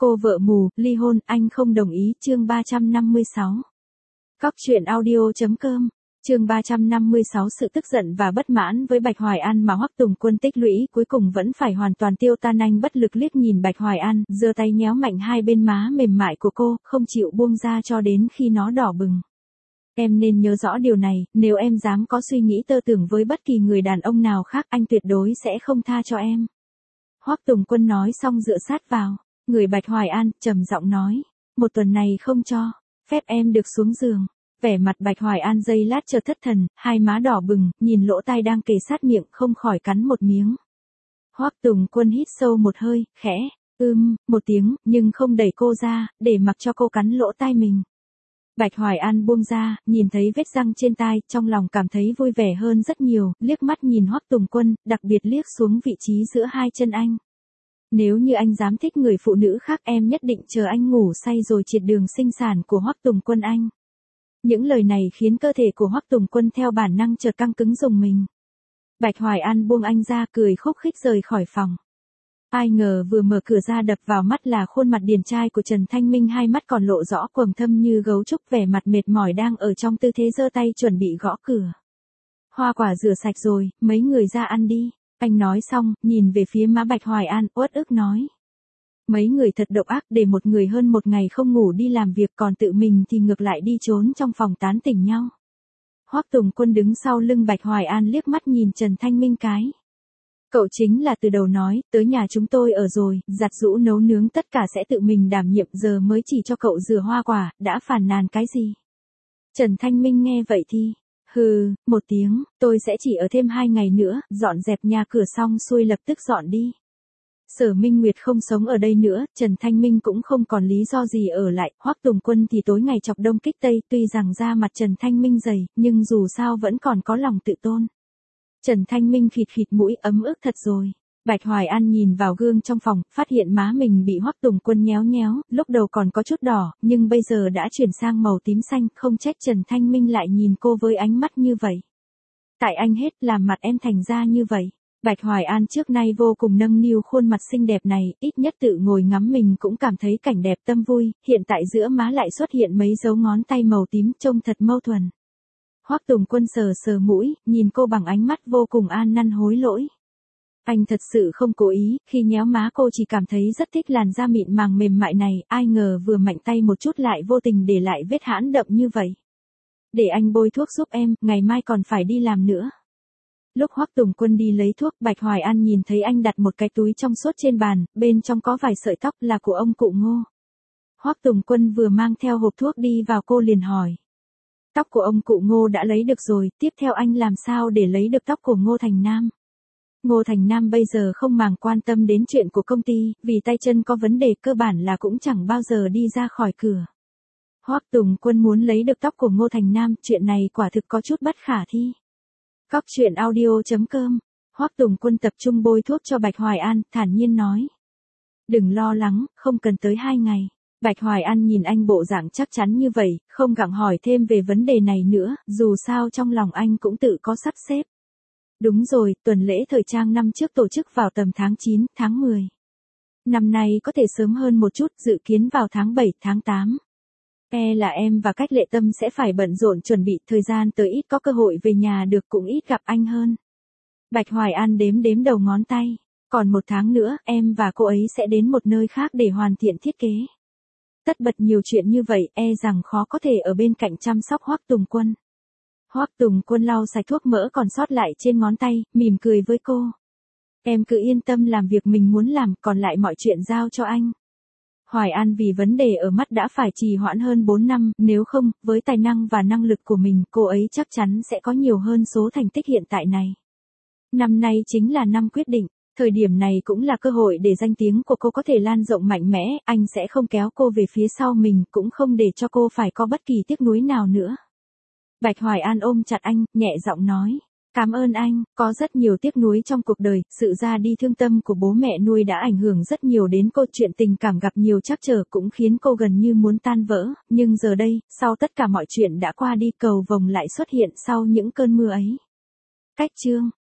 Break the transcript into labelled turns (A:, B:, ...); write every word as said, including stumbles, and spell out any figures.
A: Cô vợ mù, ly hôn, anh không đồng ý, chương ba trăm năm mươi sáu. Cóc truyện audio.com, chương ba trăm năm mươi sáu. Sự tức giận và bất mãn với Bạch Hoài An mà Hoắc Tùng Quân tích lũy cuối cùng vẫn phải hoàn toàn tiêu tan. Anh bất lực liếc nhìn Bạch Hoài An, giơ tay nhéo mạnh hai bên má mềm mại của cô, không chịu buông ra cho đến khi nó đỏ bừng. Em nên nhớ rõ điều này, nếu em dám có suy nghĩ tơ tưởng với bất kỳ người đàn ông nào khác, anh tuyệt đối sẽ không tha cho em. Hoắc Tùng Quân nói xong dựa sát vào người Bạch Hoài An, trầm giọng nói, một tuần này không cho phép em được xuống giường. Vẻ mặt Bạch Hoài An giây lát chợt thất thần, hai má đỏ bừng, nhìn lỗ tai đang kề sát miệng, không khỏi cắn một miếng. Hoắc Tùng Quân hít sâu một hơi, khẽ, ưm, một tiếng, nhưng không đẩy cô ra, để mặc cho cô cắn lỗ tai mình. Bạch Hoài An buông ra, nhìn thấy vết răng trên tai, trong lòng cảm thấy vui vẻ hơn rất nhiều, liếc mắt nhìn Hoắc Tùng Quân, đặc biệt liếc xuống vị trí giữa hai chân anh. Nếu như anh dám thích người phụ nữ khác, em nhất định chờ anh ngủ say rồi triệt đường sinh sản của Hoắc Tùng Quân anh. Những lời này khiến cơ thể của Hoắc Tùng Quân theo bản năng chợt căng cứng rùng mình. Bạch Hoài An buông anh ra, cười khúc khích rời khỏi phòng. Ai ngờ vừa mở cửa ra đập vào mắt là khuôn mặt điển trai của Trần Thanh Minh, hai mắt còn lộ rõ quầng thâm như gấu trúc, vẻ mặt mệt mỏi đang ở trong tư thế giơ tay chuẩn bị gõ cửa. Hoa quả rửa sạch rồi, mấy người ra ăn đi. Anh nói xong, nhìn về phía má Bạch Hoài An, uất ức nói. Mấy người thật độc ác, để một người hơn một ngày không ngủ đi làm việc, còn tự mình thì ngược lại đi trốn trong phòng tán tỉnh nhau. Hoắc Tùng Quân đứng sau lưng Bạch Hoài An liếc mắt nhìn Trần Thanh Minh cái. Cậu chính là từ đầu nói, tới nhà chúng tôi ở rồi, giặt giũ nấu nướng tất cả sẽ tự mình đảm nhiệm, giờ mới chỉ cho cậu rửa hoa quả, đã phàn nàn cái gì. Trần Thanh Minh nghe vậy thì, hừ, một tiếng, tôi sẽ chỉ ở thêm hai ngày nữa, dọn dẹp nhà cửa xong xuôi lập tức dọn đi. Sở Minh Nguyệt không sống ở đây nữa, Trần Thanh Minh cũng không còn lý do gì ở lại, Hoắc Tùng Quân thì tối ngày chọc đông kích tây, tuy rằng da mặt Trần Thanh Minh dày, nhưng dù sao vẫn còn có lòng tự tôn. Trần Thanh Minh khịt khịt mũi, ấm ức thật rồi. Bạch Hoài An nhìn vào gương trong phòng, phát hiện má mình bị Hoắc Tùng Quân nhéo nhéo, lúc đầu còn có chút đỏ, nhưng bây giờ đã chuyển sang màu tím xanh, không trách Trần Thanh Minh lại nhìn cô với ánh mắt như vậy. Tại anh hết, làm mặt em thành ra như vậy. Bạch Hoài An trước nay vô cùng nâng niu khuôn mặt xinh đẹp này, ít nhất tự ngồi ngắm mình cũng cảm thấy cảnh đẹp tâm vui, hiện tại giữa má lại xuất hiện mấy dấu ngón tay màu tím, trông thật mâu thuẫn. Hoắc Tùng Quân sờ sờ mũi, nhìn cô bằng ánh mắt vô cùng an năn hối lỗi. Anh thật sự không cố ý, khi nhéo má cô chỉ cảm thấy rất thích làn da mịn màng mềm mại này, ai ngờ vừa mạnh tay một chút lại vô tình để lại vết hãn đậm như vậy. Để anh bôi thuốc giúp em, ngày mai còn phải đi làm nữa. Lúc Hoắc Tùng Quân đi lấy thuốc, Bạch Hoài An nhìn thấy anh đặt một cái túi trong suốt trên bàn, bên trong có vài sợi tóc là của ông cụ Ngô. Hoắc Tùng Quân vừa mang theo hộp thuốc đi vào, cô liền hỏi. Tóc của ông cụ Ngô đã lấy được rồi, tiếp theo anh làm sao để lấy được tóc của Ngô Thành Nam? Ngô Thành Nam bây giờ không màng quan tâm đến chuyện của công ty, vì tay chân có vấn đề, cơ bản là cũng chẳng bao giờ đi ra khỏi cửa. Hoắc Tùng Quân muốn lấy được tóc của Ngô Thành Nam, chuyện này quả thực có chút bất khả thi. Cóc truyện audio.com, Hoắc Tùng Quân tập trung bôi thuốc cho Bạch Hoài An, thản nhiên nói. Đừng lo lắng, không cần tới hai ngày. Bạch Hoài An nhìn anh bộ dạng chắc chắn như vậy, không gặng hỏi thêm về vấn đề này nữa, dù sao trong lòng anh cũng tự có sắp xếp. Đúng rồi, tuần lễ thời trang năm trước tổ chức vào tầm tháng chín, tháng mười. Năm nay có thể sớm hơn một chút, dự kiến vào tháng bảy, tháng tám. E là em và Cách Lệ Tâm sẽ phải bận rộn chuẩn bị, thời gian tới ít có cơ hội về nhà được, cũng ít gặp anh hơn. Bạch Hoài An đếm đếm đầu ngón tay, còn một tháng nữa, em và cô ấy sẽ đến một nơi khác để hoàn thiện thiết kế. Tất bật nhiều chuyện như vậy, e rằng khó có thể ở bên cạnh chăm sóc Hoắc Tùng Quân. Hoắc Tùng Quân lau sạch thuốc mỡ còn sót lại trên ngón tay, mỉm cười với cô. Em cứ yên tâm làm việc mình muốn làm, còn lại mọi chuyện giao cho anh. Hoài An vì vấn đề ở mắt đã phải trì hoãn hơn bốn năm, nếu không, với tài năng và năng lực của mình, cô ấy chắc chắn sẽ có nhiều hơn số thành tích hiện tại này. Năm nay chính là năm quyết định. Thời điểm này cũng là cơ hội để danh tiếng của cô có thể lan rộng mạnh mẽ, anh sẽ không kéo cô về phía sau mình, cũng không để cho cô phải có bất kỳ tiếc nuối nào nữa. Bạch Hoài An ôm chặt anh, nhẹ giọng nói, cảm ơn anh, có rất nhiều tiếc nuối trong cuộc đời, sự ra đi thương tâm của bố mẹ nuôi đã ảnh hưởng rất nhiều đến cô, chuyện tình cảm gặp nhiều trắc trở cũng khiến cô gần như muốn tan vỡ, nhưng giờ đây, sau tất cả mọi chuyện đã qua đi, cầu vồng lại xuất hiện sau những cơn mưa ấy. Cách chương